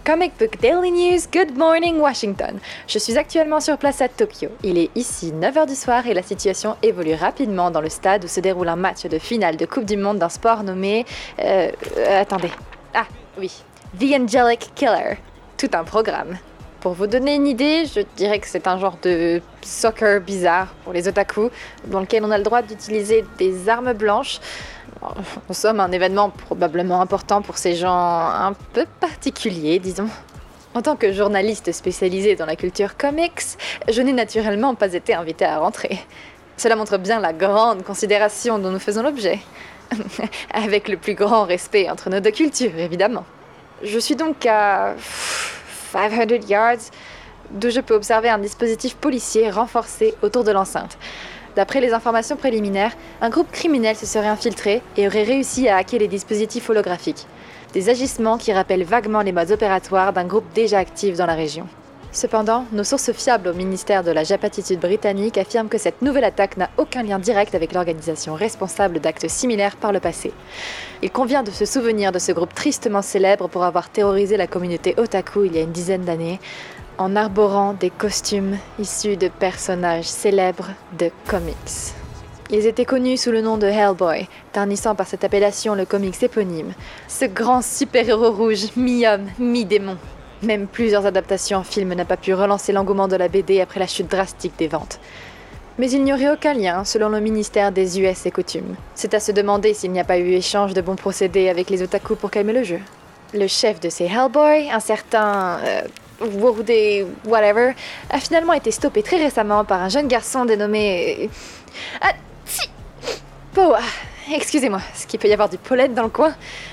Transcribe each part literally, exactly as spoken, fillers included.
Comic Book Daily News, good morning Washington. Je suis actuellement sur place à Tokyo. Il est ici neuf heures du soir et la situation évolue rapidement dans le stade où se déroule un match de finale de Coupe du Monde d'un sport nommé... Euh, euh, attendez. Ah, oui. The Angelic Killer. Tout un programme. Pour vous donner une idée, je dirais que c'est un genre de soccer bizarre pour les otaku, dans lequel on a le droit d'utiliser des armes blanches. En somme, un événement probablement important pour ces gens un peu particuliers, disons. En tant que journaliste spécialisée dans la culture comics, je n'ai naturellement pas été invitée à rentrer. Cela montre bien la grande considération dont nous faisons l'objet. Avec le plus grand respect entre nos deux cultures, évidemment. Je suis donc à cinq cents yards, d'où je peux observer un dispositif policier renforcé autour de l'enceinte. D'après les informations préliminaires, un groupe criminel se serait infiltré et aurait réussi à hacker les dispositifs holographiques. Des agissements qui rappellent vaguement les modes opératoires d'un groupe déjà actif dans la région. Cependant, nos sources fiables au ministère de la Japatitude britannique affirment que cette nouvelle attaque n'a aucun lien direct avec l'organisation responsable d'actes similaires par le passé. Il convient de se souvenir de ce groupe tristement célèbre pour avoir terrorisé la communauté otaku il y a une dizaine d'années, en arborant des costumes issus de personnages célèbres de comics. Ils étaient connus sous le nom de Hellboy, ternissant par cette appellation le comics éponyme, ce grand super-héros rouge mi-homme, mi-démon. Même plusieurs adaptations en film n'ont pas pu relancer l'engouement de la B D après la chute drastique des ventes. Mais il n'y aurait aucun lien, selon le ministère des U S et coutumes. C'est à se demander s'il n'y a pas eu échange de bons procédés avec les otaku pour calmer le jeu. Le chef de ces Hellboy, un certain... Euh, Worude whatever, a finalement été stoppé très récemment par un jeune garçon dénommé... Ah, si Powa, excusez-moi, est-ce qu'il peut y avoir du pollen dans le coin?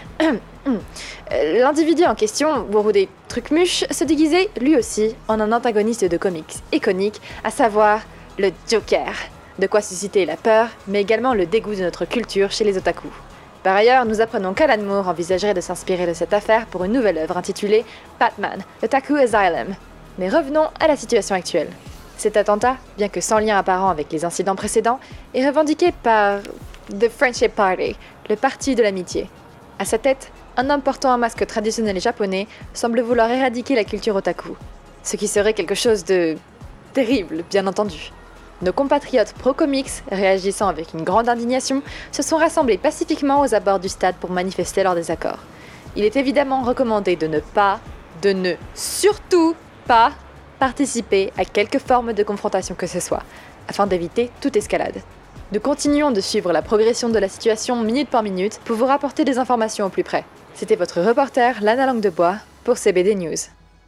L'individu en question, Worude Trucmuche, se déguisait, lui aussi, en un antagoniste de comics iconique, à savoir le Joker. De quoi susciter la peur, mais également le dégoût de notre culture chez les otaku. Par ailleurs, nous apprenons qu'Alan Moore envisagerait de s'inspirer de cette affaire pour une nouvelle œuvre intitulée Batman, Otaku Asylum. Mais revenons à la situation actuelle. Cet attentat, bien que sans lien apparent avec les incidents précédents, est revendiqué par The Friendship Party, le parti de l'amitié. À sa tête, un homme portant un masque traditionnel japonais semble vouloir éradiquer la culture otaku. Ce qui serait quelque chose de... terrible, bien entendu. Nos compatriotes pro-comics, réagissant avec une grande indignation, se sont rassemblés pacifiquement aux abords du stade pour manifester leur désaccord. Il est évidemment recommandé de ne pas, de ne surtout pas, participer à quelque forme de confrontation que ce soit, afin d'éviter toute escalade. Nous continuons de suivre la progression de la situation minute par minute pour vous rapporter des informations au plus près. C'était votre reporter, Lana Langue de Bois, pour C B D News.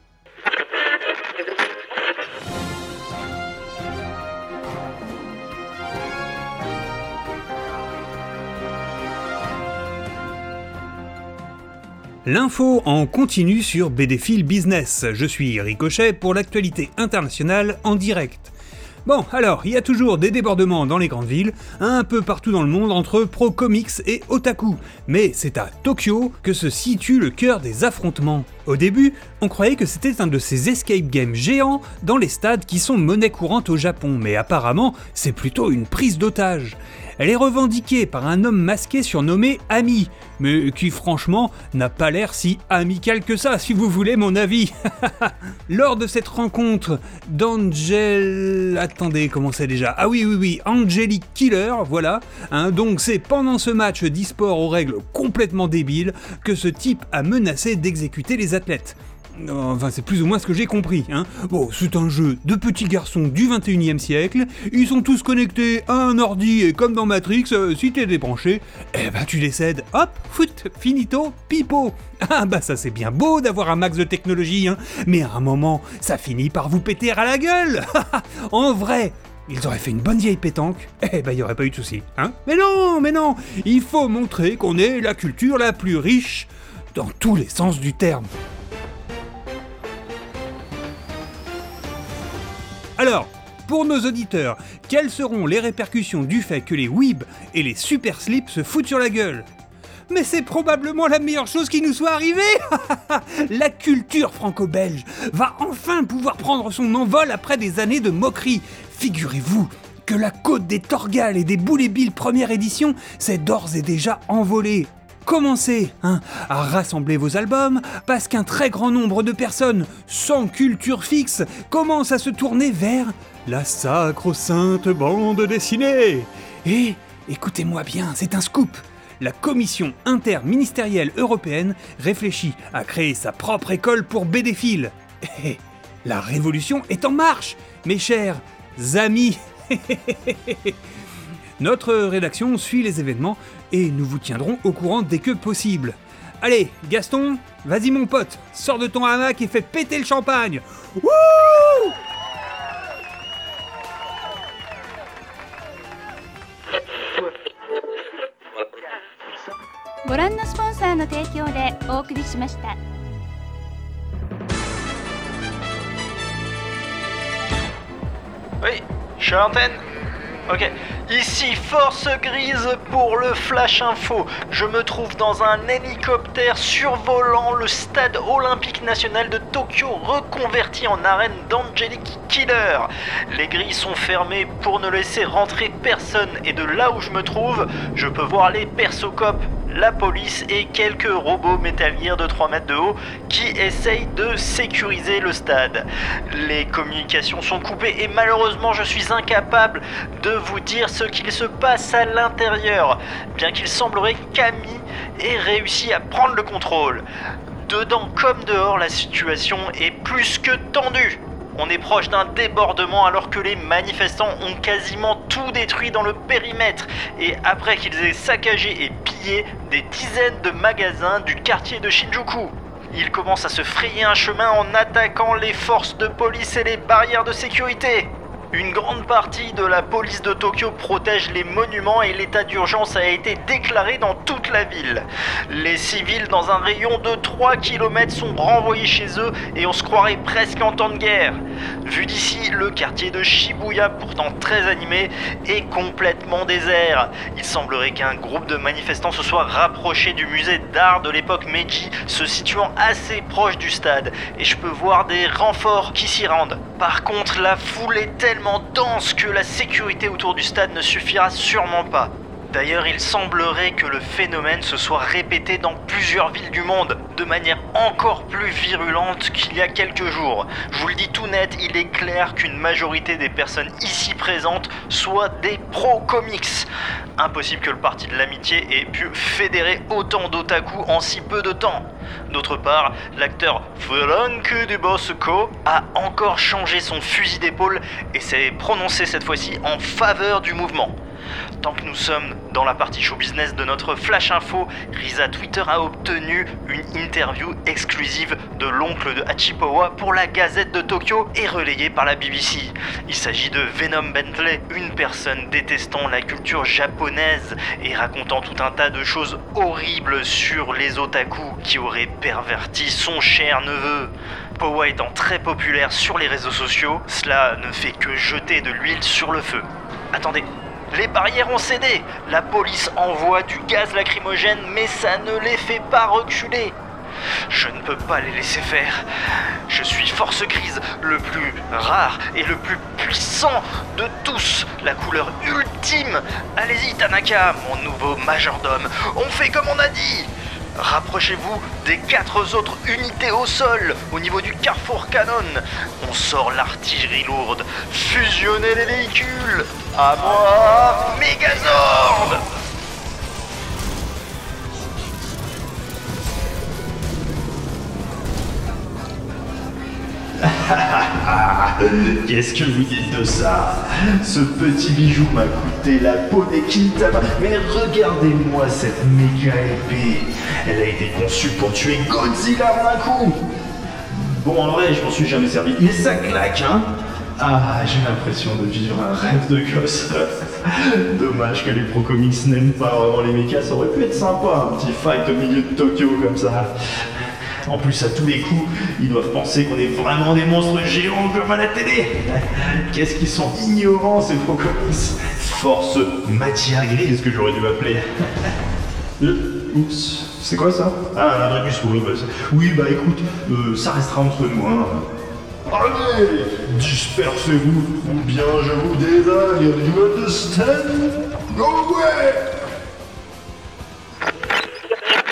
L'info en continu sur B D Fil Business. Je suis Ricochet pour l'actualité internationale en direct. Bon, alors, il y a toujours des débordements dans les grandes villes, un peu partout dans le monde entre pro-comics et otaku. Mais c'est à Tokyo que se situe le cœur des affrontements. Au début, on croyait que c'était un de ces escape games géants dans les stades qui sont monnaie courante au Japon, mais apparemment, c'est plutôt une prise d'otage. Elle est revendiquée par un homme masqué surnommé Ami, mais qui franchement n'a pas l'air si amical que ça, si vous voulez mon avis. Lors de cette rencontre d'Angel... Attendez, comment c'est déjà ? Ah oui, oui, oui, Angelic Killer, voilà. Hein, donc c'est pendant ce match d'e-sport aux règles complètement débiles que ce type a menacé d'exécuter les athlètes. Enfin, c'est plus ou moins ce que j'ai compris, hein. Bon, c'est un jeu de petits garçons du vingt et unième siècle, ils sont tous connectés à un ordi et comme dans Matrix, euh, si t'es débranché, eh ben tu décèdes, hop, foot, finito, pipo. Ah bah ça c'est bien beau d'avoir un max de technologie, hein, mais à un moment, ça finit par vous péter à la gueule. En vrai, ils auraient fait une bonne vieille pétanque, eh ben y aurait pas eu de soucis, hein. Mais non, mais non, il faut montrer qu'on est la culture la plus riche dans tous les sens du terme. Alors, pour nos auditeurs, quelles seront les répercussions du fait que les weebs et les super slips se foutent sur la gueule ? Mais c'est probablement la meilleure chose qui nous soit arrivée. La culture franco-belge va enfin pouvoir prendre son envol après des années de moquerie. Figurez-vous que la côte des Torgal et des Boulet Bill première édition s'est d'ores et déjà envolée. commencez hein, à rassembler vos albums parce qu'un très grand nombre de personnes sans culture fixe commencent à se tourner vers la sacro-sainte bande dessinée. Et écoutez-moi bien, c'est un scoop. La Commission interministérielle européenne réfléchit à créer sa propre école pour bédéphiles. Et la révolution est en marche, mes chers amis. Notre rédaction suit les événements et nous vous tiendrons au courant dès que possible. Allez, Gaston, vas-y mon pote, sors de ton hamac et fais péter le champagne. Wouh! ご覧のスポンサーの提供でお送りしました。 Oui, je suis à l'antenne. Ok. Ici Force Grise pour le Flash Info. Je me trouve dans un hélicoptère survolant le stade olympique national de Tokyo reconverti en arène d'Angelic Killer. Les grilles sont fermées pour ne laisser rentrer personne et de là où je me trouve, je peux voir les persocops, la police et quelques robots métallières de trois mètres de haut qui essayent de sécuriser le stade. Les communications sont coupées et malheureusement je suis incapable de vous dire ce qu'il se passe à l'intérieur, bien qu'il semblerait qu'Ami ait réussi à prendre le contrôle. Dedans comme dehors, la situation est plus que tendue. On est proche d'un débordement alors que les manifestants ont quasiment tout détruit dans le périmètre et après qu'ils aient saccagé et pillé des dizaines de magasins du quartier de Shinjuku. Ils commencent à se frayer un chemin en attaquant les forces de police et les barrières de sécurité. Une grande partie de la police de Tokyo protège les monuments et l'état d'urgence a été déclaré dans toute la ville. Les civils dans un rayon de trois kilomètres sont renvoyés chez eux et on se croirait presque en temps de guerre. Vu d'ici, le quartier de Shibuya, pourtant très animé, est complètement désert. Il semblerait qu'un groupe de manifestants se soit rapproché du musée d'art de l'époque Meiji, se situant assez proche du stade, et je peux voir des renforts qui s'y rendent. Par contre, la foule est tellement dense que la sécurité autour du stade ne suffira sûrement pas. D'ailleurs, il semblerait que le phénomène se soit répété dans plusieurs villes du monde, de manière encore plus virulente qu'il y a quelques jours. Je vous le dis tout net, il est clair qu'une majorité des personnes ici présentes soient des pro-comics. Impossible que le parti de l'amitié ait pu fédérer autant d'otaku en si peu de temps. D'autre part, l'acteur Frank Dubosco a encore changé son fusil d'épaule et s'est prononcé cette fois-ci en faveur du mouvement. Tant que nous sommes dans la partie show business de notre Flash Info, Risa Twitter a obtenu une interview exclusive de l'oncle de Hachipawa pour la Gazette de Tokyo et relayée par la B B C. Il s'agit de Venom Bentley, une personne détestant la culture japonaise et racontant tout un tas de choses horribles sur les otaku qui auraient perverti son cher neveu. Powa étant très populaire sur les réseaux sociaux, cela ne fait que jeter de l'huile sur le feu. Attendez. Les barrières ont cédé, la police envoie du gaz lacrymogène mais ça ne les fait pas reculer. Je ne peux pas les laisser faire. Je suis Force Grise, le plus rare et le plus puissant de tous, la couleur ultime. Allez-y Tanaka, mon nouveau majordome, on fait comme on a dit. Rapprochez-vous des quatre autres unités au sol, au niveau du carrefour canon. On sort l'artillerie lourde. Fusionnez les véhicules. À moi, Megazord! Qu'est-ce que vous dites de ça? Ce petit bijou m'a coûté la peau des Kintama. Mais regardez-moi cette méga épée. Elle a été conçue pour tuer Godzilla en un coup. Bon, en vrai, je m'en suis jamais servi. Mais ça claque, hein? Ah, j'ai l'impression de vivre un rêve de gosse. Dommage que les Pro Comics n'aiment pas vraiment les mechas. Ça aurait pu être sympa, un petit fight au milieu de Tokyo comme ça. En plus, à tous les coups, ils doivent penser qu'on est vraiment des monstres géants comme à la télé. Qu'est-ce qu'ils sont ignorants, ces Pro Comics. Force matière grise que j'aurais dû m'appeler. Euh, oups, c'est quoi ça? Ah, un Adregus, oui, bah, oui, bah écoute, euh, ça restera entre nous, hein. Allez, dispersez-vous, ou bien je vous dédaille, you understand? Go away!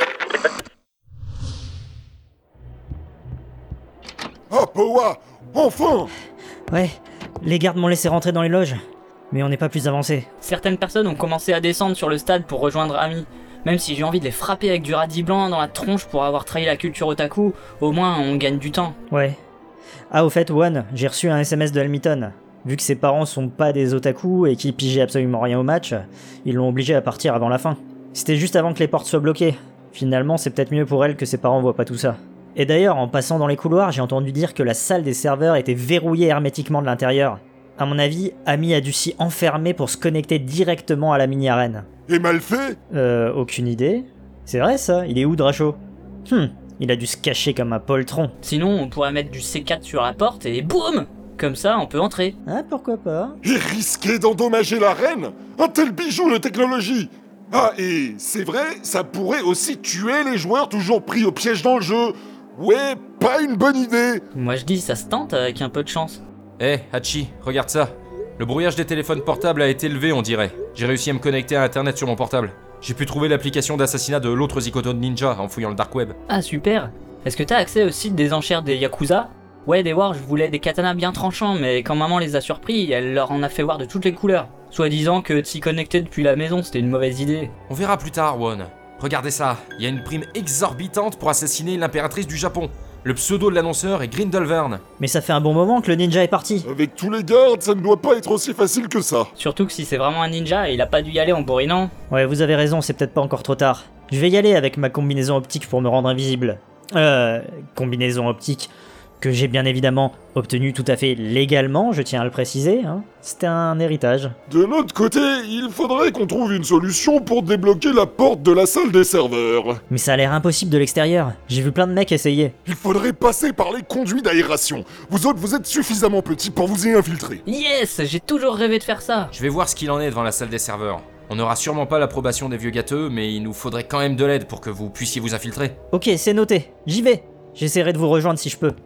Kawa! Enfin! Ouais, les gardes m'ont laissé rentrer dans les loges, mais on n'est pas plus avancé. Certaines personnes ont commencé à descendre sur le stade pour rejoindre Ami. Même si j'ai envie de les frapper avec du radis blanc dans la tronche pour avoir trahi la culture otaku, au moins on gagne du temps. Ouais. Ah, au fait, One, j'ai reçu un S M S de Helmiton. Vu que ses parents sont pas des otaku et qu'ils pigeaient absolument rien au match, ils l'ont obligé à partir avant la fin. C'était juste avant que les portes soient bloquées. Finalement, c'est peut-être mieux pour elle que ses parents voient pas tout ça. Et d'ailleurs, en passant dans les couloirs, j'ai entendu dire que la salle des serveurs était verrouillée hermétiquement de l'intérieur. À mon avis, Ami a dû s'y enfermer pour se connecter directement à la mini-arène. Et mal fait? Euh, aucune idée. C'est vrai ça, il est où Dracho? Hum, il a dû se cacher comme un poltron. Sinon, on pourrait mettre du C quatre sur la porte et boum! Comme ça, on peut entrer. Ah, pourquoi pas? Et risquer d'endommager la reine? Un tel bijou de technologie! Ah, et c'est vrai, ça pourrait aussi tuer les joueurs toujours pris au piège dans le jeu. Ouais, pas une bonne idée. Moi je dis, ça se tente avec un peu de chance. Eh, hey, Hachi, regarde ça. Le brouillage des téléphones portables a été levé, on dirait. J'ai réussi à me connecter à internet sur mon portable. J'ai pu trouver l'application d'assassinat de l'autre Zikoto Ninja en fouillant le dark web. Ah super. Est-ce que t'as accès au site des enchères des Yakuza? Ouais, des War, je voulais des katanas bien tranchants, mais quand maman les a surpris, elle leur en a fait voir de toutes les couleurs. Soit disant que de s'y connecter depuis la maison, c'était une mauvaise idée. On verra plus tard, One. Regardez ça, il y a une prime exorbitante pour assassiner l'impératrice du Japon. Le pseudo de l'annonceur est Grindelwern. Mais ça fait un bon moment que le ninja est parti. Avec tous les gardes, ça ne doit pas être aussi facile que ça. Surtout que si c'est vraiment un ninja, il a pas dû y aller en bourrinant. Ouais, vous avez raison, c'est peut-être pas encore trop tard. Je vais y aller avec ma combinaison optique pour me rendre invisible. Euh... Combinaison optique que j'ai bien évidemment obtenue tout à fait légalement, je tiens à le préciser, hein. C'était un héritage. De notre côté, il faudrait qu'on trouve une solution pour débloquer la porte de la salle des serveurs. Mais ça a l'air impossible de l'extérieur. J'ai vu plein de mecs essayer. Il faudrait passer par les conduits d'aération. Vous autres, vous êtes suffisamment petits pour vous y infiltrer. Yes, j'ai toujours rêvé de faire ça. Je vais voir ce qu'il en est devant la salle des serveurs. On n'aura sûrement pas l'approbation des vieux gâteux, mais il nous faudrait quand même de l'aide pour que vous puissiez vous infiltrer. Ok, c'est noté. J'y vais. J'essaierai de vous rejoindre si je peux.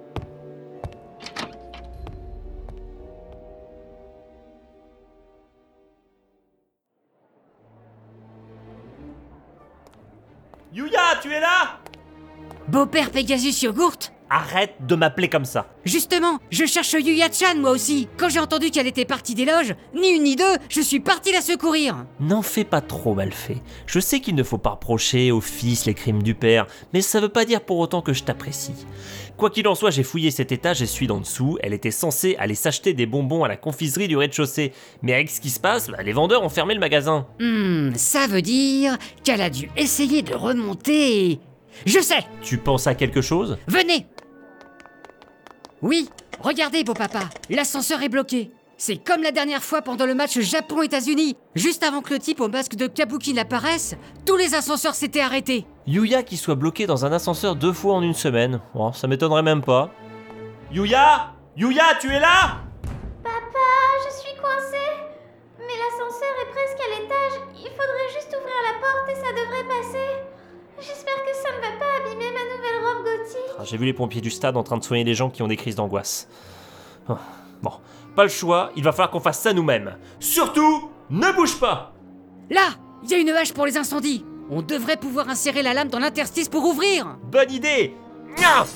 Yuya, tu es là? Beau-père Pegasus Yogurt? Arrête de m'appeler comme ça. Justement, je cherche Yuya-chan moi aussi. Quand j'ai entendu qu'elle était partie des loges, ni une ni deux, je suis parti la secourir. N'en fais pas trop, mal fait. Je sais qu'il ne faut pas reprocher au fils les crimes du père, mais ça veut pas dire pour autant que je t'apprécie. Quoi qu'il en soit, j'ai fouillé cet étage et celui d'en dessous. Elle était censée aller s'acheter des bonbons à la confiserie du rez-de-chaussée. Mais avec ce qui se passe, bah, les vendeurs ont fermé le magasin. Hmm, ça veut dire qu'elle a dû essayer de remonter... Je sais! Tu penses à quelque chose? Venez! Oui, regardez, beau papa, l'ascenseur est bloqué. C'est comme la dernière fois pendant le match Japon-États-Unis. Juste avant que le type au masque de Kabuki n'apparaisse, tous les ascenseurs s'étaient arrêtés. Yuya qui soit bloqué dans un ascenseur deux fois en une semaine. Bon, ça m'étonnerait même pas. Yuya! Yuya, tu es là? Papa, je suis coincée. Mais l'ascenseur est presque à l'étage. Il faudrait juste ouvrir la porte et ça devrait passer. J'espère que ça ne va pas abîmer ma nouvelle robe gothique. Ah, j'ai vu les pompiers du stade en train de soigner des gens qui ont des crises d'angoisse. Oh, bon, pas le choix, il va falloir qu'on fasse ça nous-mêmes. Surtout, ne bouge pas! Là, il y a une hache pour les incendies. On devrait pouvoir insérer la lame dans l'interstice pour ouvrir. Bonne idée! Nya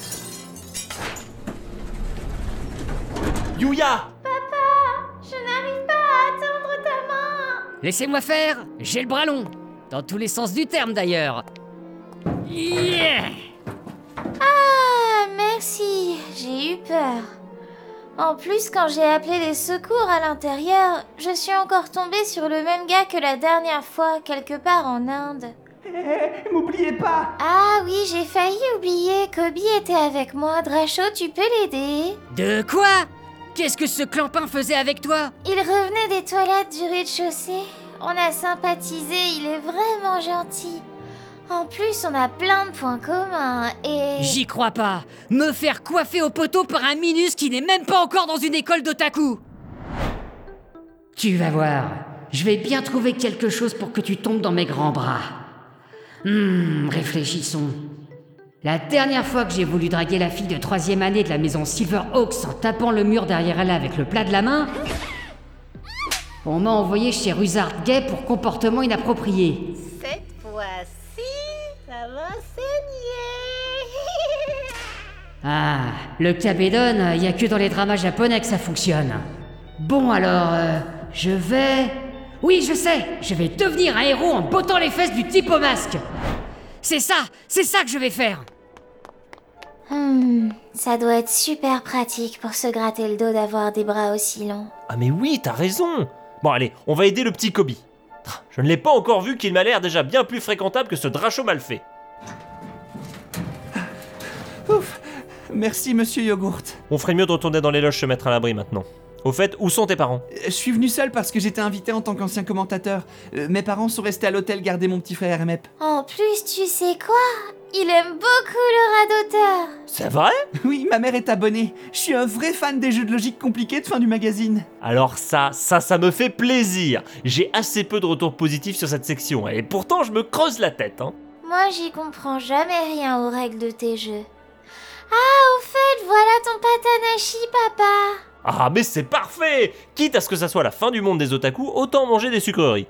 Yuya! Papa, je n'arrive pas à atteindre ta main. Laissez-moi faire, j'ai le bras long. Dans tous les sens du terme d'ailleurs. Yeah! Ah, merci, j'ai eu peur. En plus, quand j'ai appelé les secours à l'intérieur, je suis encore tombée sur le même gars que la dernière fois, quelque part en Inde. Hé, m'oubliez pas! Ah oui, j'ai failli oublier, Kobe était avec moi. Dracho, tu peux l'aider? De quoi? Qu'est-ce que ce clampin faisait avec toi? Il revenait des toilettes du rez-de-chaussée. On a sympathisé, il est vraiment gentil. En plus, on a plein de points communs et... J'y crois pas. Me faire coiffer au poteau par un minus qui n'est même pas encore dans une école d'otaku. Tu vas voir. Je vais bien trouver quelque chose pour que tu tombes dans mes grands bras. Hum, réfléchissons. La dernière fois que j'ai voulu draguer la fille de troisième année de la maison Silverhawks en tapant le mur derrière elle avec le plat de la main, on m'a envoyé chez Ruzard Gay pour comportement inapproprié. Cette fois-ci, ça va saigner. Ah, le kabedon, y a que dans les dramas japonais que ça fonctionne. Bon alors, euh, je vais... Oui, je sais, je vais devenir un héros en bottant les fesses du type au masque. C'est ça, c'est ça que je vais faire. Hmm, ça doit être super pratique pour se gratter le dos d'avoir des bras aussi longs. Ah mais oui, t'as raison. Bon allez, on va aider le petit Kobe. Je ne l'ai pas encore vu qu'il m'a l'air déjà bien plus fréquentable que ce dracho mal fait. Ouf. Merci, monsieur Yogourt. On ferait mieux de retourner dans les loges se mettre à l'abri maintenant. Au fait, où sont tes parents? Je suis venu seul parce que j'étais invité en tant qu'ancien commentateur. Euh, mes parents sont restés à l'hôtel garder mon petit frère M E P. En plus, tu sais quoi? Il aime beaucoup le radoteur. C'est vrai? Oui, ma mère est abonnée. Je suis un vrai fan des jeux de logique compliqués de fin du magazine. Alors ça, ça, ça me fait plaisir. J'ai assez peu de retours positifs sur cette section, et pourtant je me creuse la tête, hein. Moi, j'y comprends jamais rien aux règles de tes jeux. Ah, au fait, voilà ton patanashi, papa. Ah mais c'est parfait! Quitte à ce que ça soit la fin du monde des otaku, autant manger des sucreries.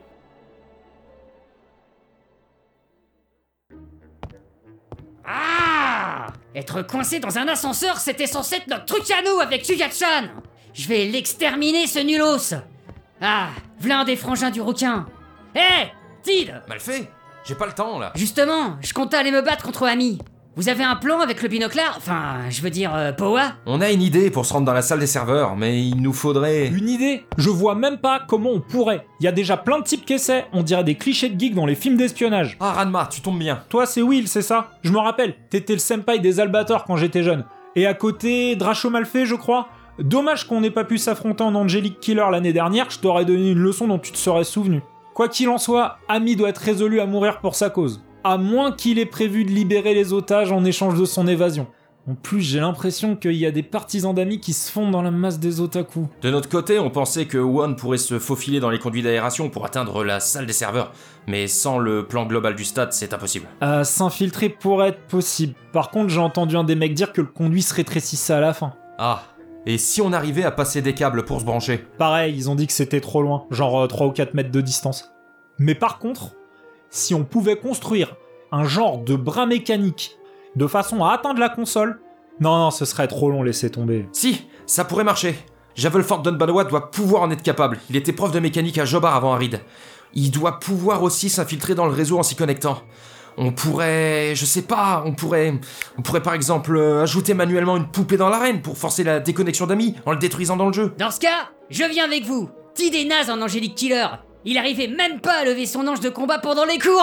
Ah! Être coincé dans un ascenseur, c'était censé être notre truc à nous avec Yuya-chan. Je vais l'exterminer, ce nulos. Ah, v'là un des frangins du rouquin. Hé, hey, Tid! Mal fait. J'ai pas le temps, là. Justement, je comptais aller me battre contre Ami. Vous avez un plan avec le binoclard? Enfin, je veux dire, euh, Powa? On a une idée pour se rendre dans la salle des serveurs, mais il nous faudrait... Une idée? Je vois même pas comment on pourrait. Il y a déjà plein de types qui essaient, on dirait des clichés de geeks dans les films d'espionnage. Ah, Ranma, tu tombes bien. Toi, c'est Will, c'est ça? Je me rappelle, t'étais le senpai des Albators quand j'étais jeune. Et à côté, Dracho Malfait, je crois. Dommage qu'on n'ait pas pu s'affronter en Angelic Killer l'année dernière, je t'aurais donné une leçon dont tu te serais souvenu. Quoi qu'il en soit, Ami doit être résolu à mourir pour sa cause. À moins qu'il ait prévu de libérer les otages en échange de son évasion. En plus, j'ai l'impression qu'il y a des partisans d'Ami qui se fondent dans la masse des otaku. De notre côté, on pensait que One pourrait se faufiler dans les conduits d'aération pour atteindre la salle des serveurs. Mais sans le plan global du stade, c'est impossible. Euh, s'infiltrer pourrait être possible. Par contre, j'ai entendu un des mecs dire que le conduit se rétrécissait à la fin. Ah, et si on arrivait à passer des câbles pour se brancher? Pareil, ils ont dit que c'était trop loin, genre euh, trois ou quatre mètres de distance. Mais par contre, si on pouvait construire un genre de bras mécanique de façon à atteindre la console, non, non, ce serait trop long, laissez tomber. Si, ça pourrait marcher. Javelford Dunbanoa doit pouvoir en être capable. Il était prof de mécanique à Jobar avant Harid. Il doit pouvoir aussi s'infiltrer dans le réseau en s'y connectant. On pourrait... je sais pas, on pourrait... On pourrait par exemple euh, ajouter manuellement une poupée dans l'arène pour forcer la déconnexion d'Ami en le détruisant dans le jeu. Dans ce cas, je viens avec vous. Tid est naze en Angelic Killer. Il arrivait même pas à lever son ange de combat pendant les cours.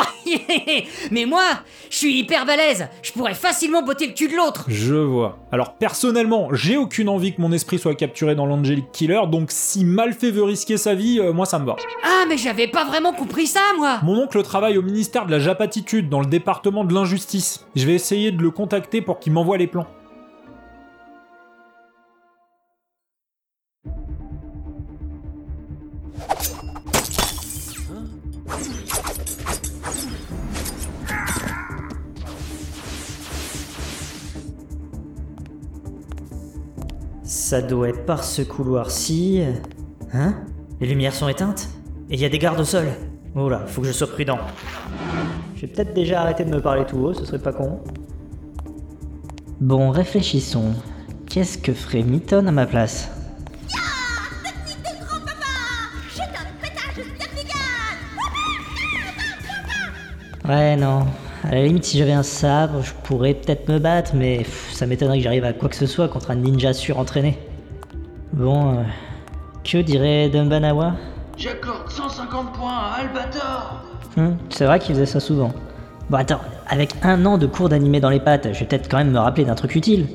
Mais moi, je suis hyper balèze. Je pourrais facilement botter le cul de l'autre. Je vois. Alors personnellement, j'ai aucune envie que mon esprit soit capturé dans l'Angelic Killer, donc si Malfait veut risquer sa vie, euh, moi ça me va. Ah mais j'avais pas vraiment compris ça, moi. Mon oncle travaille au ministère de la Japatitude, dans le département de l'injustice. Je vais essayer de le contacter pour qu'il m'envoie les plans. Ça doit être par ce couloir-ci... Hein? Les lumières sont éteintes? Et il y a des gardes au sol. Oh là, faut que je sois prudent. Je vais peut-être déjà arrêter de me parler tout haut, ce serait pas con. Bon, réfléchissons. Qu'est-ce que ferait Mitton à ma place? Ouais, non. À la limite, si j'avais un sabre, je pourrais peut-être me battre, mais pff, ça m'étonnerait que j'arrive à quoi que ce soit contre un ninja surentraîné. Bon, euh, que dirait Dunbanoa? J'accorde cent cinquante points à Albator. Hum, c'est vrai qu'il faisait ça souvent. Bon attends, avec un an de cours d'animé dans les pattes, je vais peut-être quand même me rappeler d'un truc utile.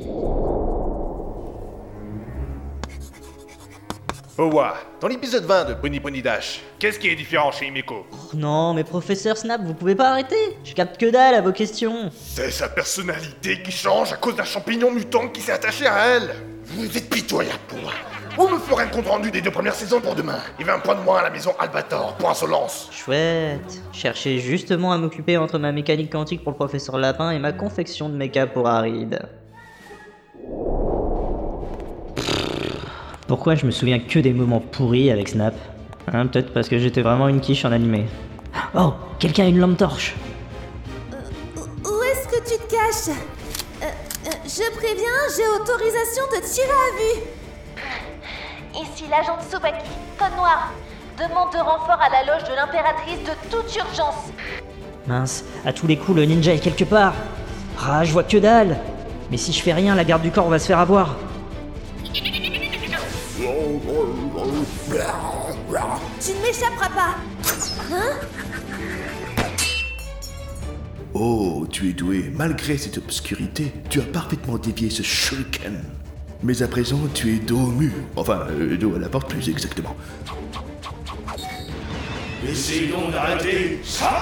Owa, dans l'épisode vingt de Pony Pony Dash, qu'est-ce qui est différent chez Himeko? Non mais professeur Snap, vous pouvez pas arrêter? Je capte que dalle à vos questions. C'est sa personnalité qui change à cause d'un champignon mutant qui s'est attaché à elle. Vous êtes pitoyable pour moi. Vous me ferez un compte rendu des deux premières saisons pour demain. Il va un point de moins à la maison Albator pour insolence. Chouette. Cherchez justement à m'occuper entre ma mécanique quantique pour le professeur Lapin et ma confection de méca pour Harid. Pourquoi je me souviens que des moments pourris avec Snap? Hein, peut-être parce que j'étais vraiment une quiche en animé. Oh, quelqu'un a une lampe torche. Euh, où est-ce que tu te caches? euh, euh, Je préviens, j'ai autorisation de tirer à vue. Ici l'agent Tsubaki, code noir. Demande de renfort à la loge de l'impératrice de toute urgence. Mince, à tous les coups, le ninja est quelque part. Ah, je vois que dalle. Mais si je fais rien, la garde du corps va se faire avoir. Tu ne m'échapperas pas. Hein? Oh, tu es doué. Malgré cette obscurité, tu as parfaitement dévié ce shuriken. Mais à présent, tu es dos au mur. Enfin, euh, dos à la porte plus exactement. Essayons d'arrêter ça.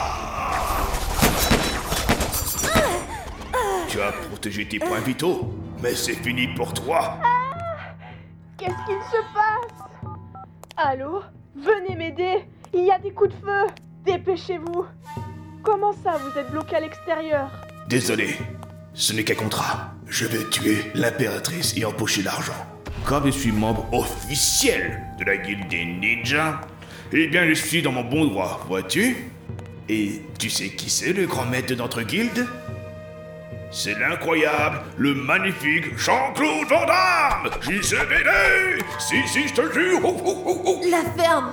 Tu as protégé tes points vitaux, mais c'est fini pour toi. Qu'est-ce qu'il se passe? Allô? Venez m'aider! Il y a des coups de feu! Dépêchez-vous! Comment ça, vous êtes bloqué à l'extérieur? Désolé, ce n'est qu'un contrat. Je vais tuer l'impératrice et empocher l'argent. Comme je suis membre officiel de la guilde des ninjas, eh bien je suis dans mon bon droit, vois-tu? Et tu sais qui c'est le grand maître de notre guilde? C'est l'incroyable, le magnifique Jean-Claude Van Damme! J C V D! Si, si, je te jure! Oh, oh, oh, oh. La ferme.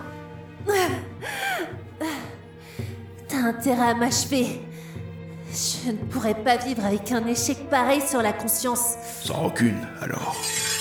T'as intérêt à m'achever. Je ne pourrais pas vivre avec un échec pareil sur la conscience. Sans rancune, alors.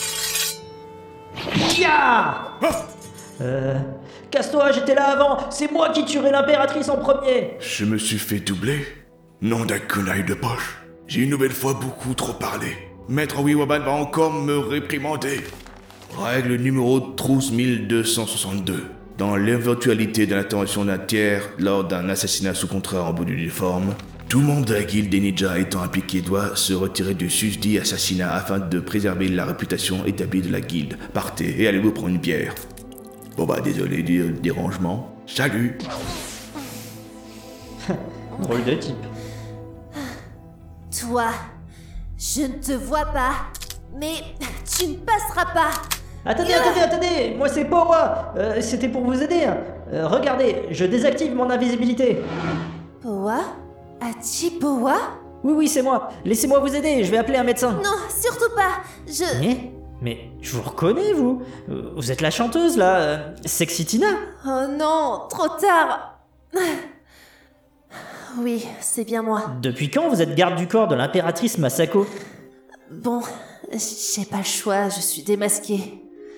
Ya Euh... Casse-toi, j'étais là avant. C'est moi qui tuerai l'impératrice en premier. Je me suis fait doubler? Nom d'un kunai de poche. J'ai une nouvelle fois beaucoup trop parlé. Maître Wiwaban va encore me réprimander. Règle numéro trousse mille deux cent soixante-deux. Dans l'éventualité de l'intervention d'un tiers lors d'un assassinat sous contrat en bout d'uniforme, tout membre de la guilde des ninjas étant impliqué doit se retirer du susdit assassinat afin de préserver la réputation établie de la guilde. Partez et allez-vous prendre une bière. Bon bah désolé du dérangement. Salut. Drôle de type. Toi, je ne te vois pas, mais tu ne passeras pas. Attendez, attendez, attendez. Moi c'est Powa. Euh, C'était pour vous aider. Euh, regardez, je désactive mon invisibilité. Powa? Hachi Powa? Oui, oui, c'est moi. Laissez-moi vous aider, je vais appeler un médecin. Non, surtout pas. Je... Mais, mais je vous reconnais, vous. Euh, Vous êtes la chanteuse, là. euh, Sexy Tina. Oh non, trop tard. Oui, c'est bien moi. Depuis quand vous êtes garde du corps de l'impératrice Masako? Bon, j'ai pas le choix, je suis démasquée.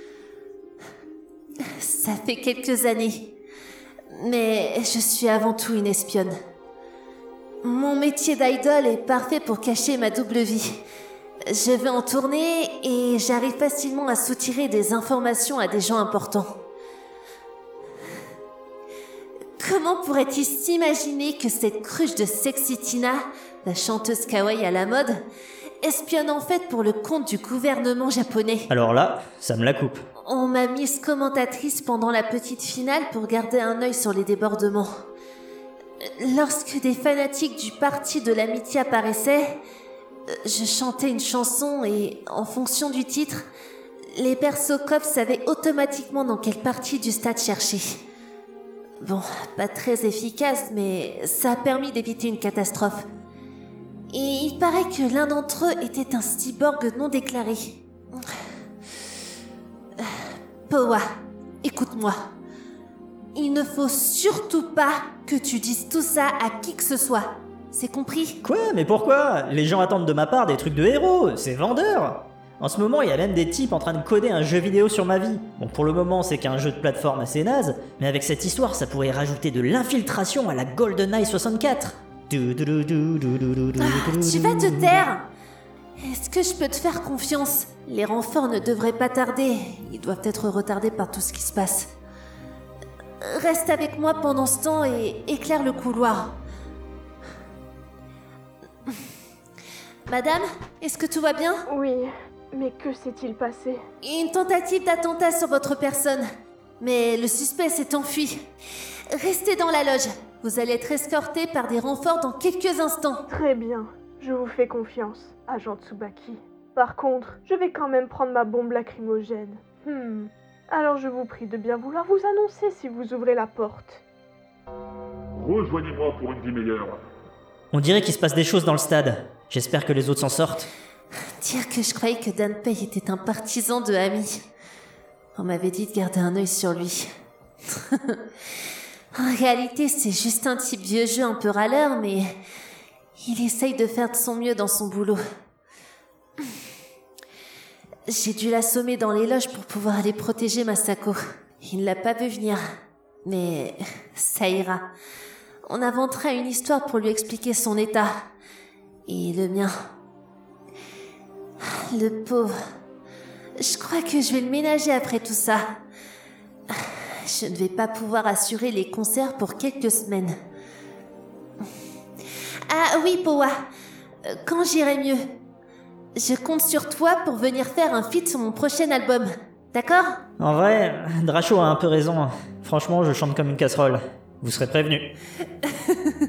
Ça fait quelques années. Mais je suis avant tout une espionne. Mon métier d'idole est parfait pour cacher ma double vie. Je vais en tournée et j'arrive facilement à soutirer des informations à des gens importants. Comment pourrait-il s'imaginer que cette cruche de Sexy Tina, la chanteuse kawaii à la mode, espionne en fait pour le compte du gouvernement japonais? Alors là, ça me la coupe. On m'a mise commentatrice pendant la petite finale pour garder un œil sur les débordements. Lorsque des fanatiques du parti de l'amitié apparaissaient, je chantais une chanson et, en fonction du titre, les persos cops savaient automatiquement dans quelle partie du stade chercher. Bon, pas très efficace, mais ça a permis d'éviter une catastrophe. Et il paraît que l'un d'entre eux était un cyborg non déclaré. Powa, écoute-moi. Il ne faut surtout pas que tu dises tout ça à qui que ce soit. C'est compris? Quoi? Mais pourquoi? Les gens attendent de ma part des trucs de héros, c'est vendeur. En ce moment, il y a même des types en train de coder un jeu vidéo sur ma vie. Bon, pour le moment, c'est qu'un jeu de plateforme assez naze, mais avec cette histoire, ça pourrait rajouter de l'infiltration à la GoldenEye soixante-quatre. Ah, tu vas te taire! Est-ce que je peux te faire confiance? Les renforts ne devraient pas tarder. Ils doivent être retardés par tout ce qui se passe. Reste avec moi pendant ce temps et éclaire le couloir. Madame, est-ce que tout va bien? Oui, mais que s'est-il passé? Une tentative d'attentat sur votre personne. Mais le suspect s'est enfui. Restez dans la loge. Vous allez être escorté par des renforts dans quelques instants. Très bien, je vous fais confiance, agent Tsubaki. Par contre, je vais quand même prendre ma bombe lacrymogène. Hmm. Alors je vous prie de bien vouloir vous annoncer si vous ouvrez la porte. Rejoignez-moi pour une vie meilleure. On dirait qu'il se passe des choses dans le stade. J'espère que les autres s'en sortent. Dire que je croyais que Danpei était un partisan de Ami. On m'avait dit de garder un œil sur lui. En réalité, c'est juste un type vieux jeu un peu râleur, mais il essaye de faire de son mieux dans son boulot. J'ai dû l'assommer dans les loges pour pouvoir aller protéger Masako. Il ne l'a pas vu venir, mais ça ira. On inventera une histoire pour lui expliquer son état. Et le mien. Le pauvre. Je crois que je vais le ménager après tout ça. Je ne vais pas pouvoir assurer les concerts pour quelques semaines. Ah oui, Powa. Quand j'irai mieux, je compte sur toi pour venir faire un feat sur mon prochain album. D'accord ? En vrai, Dracho a un peu raison. Franchement, je chante comme une casserole. Vous serez prévenus.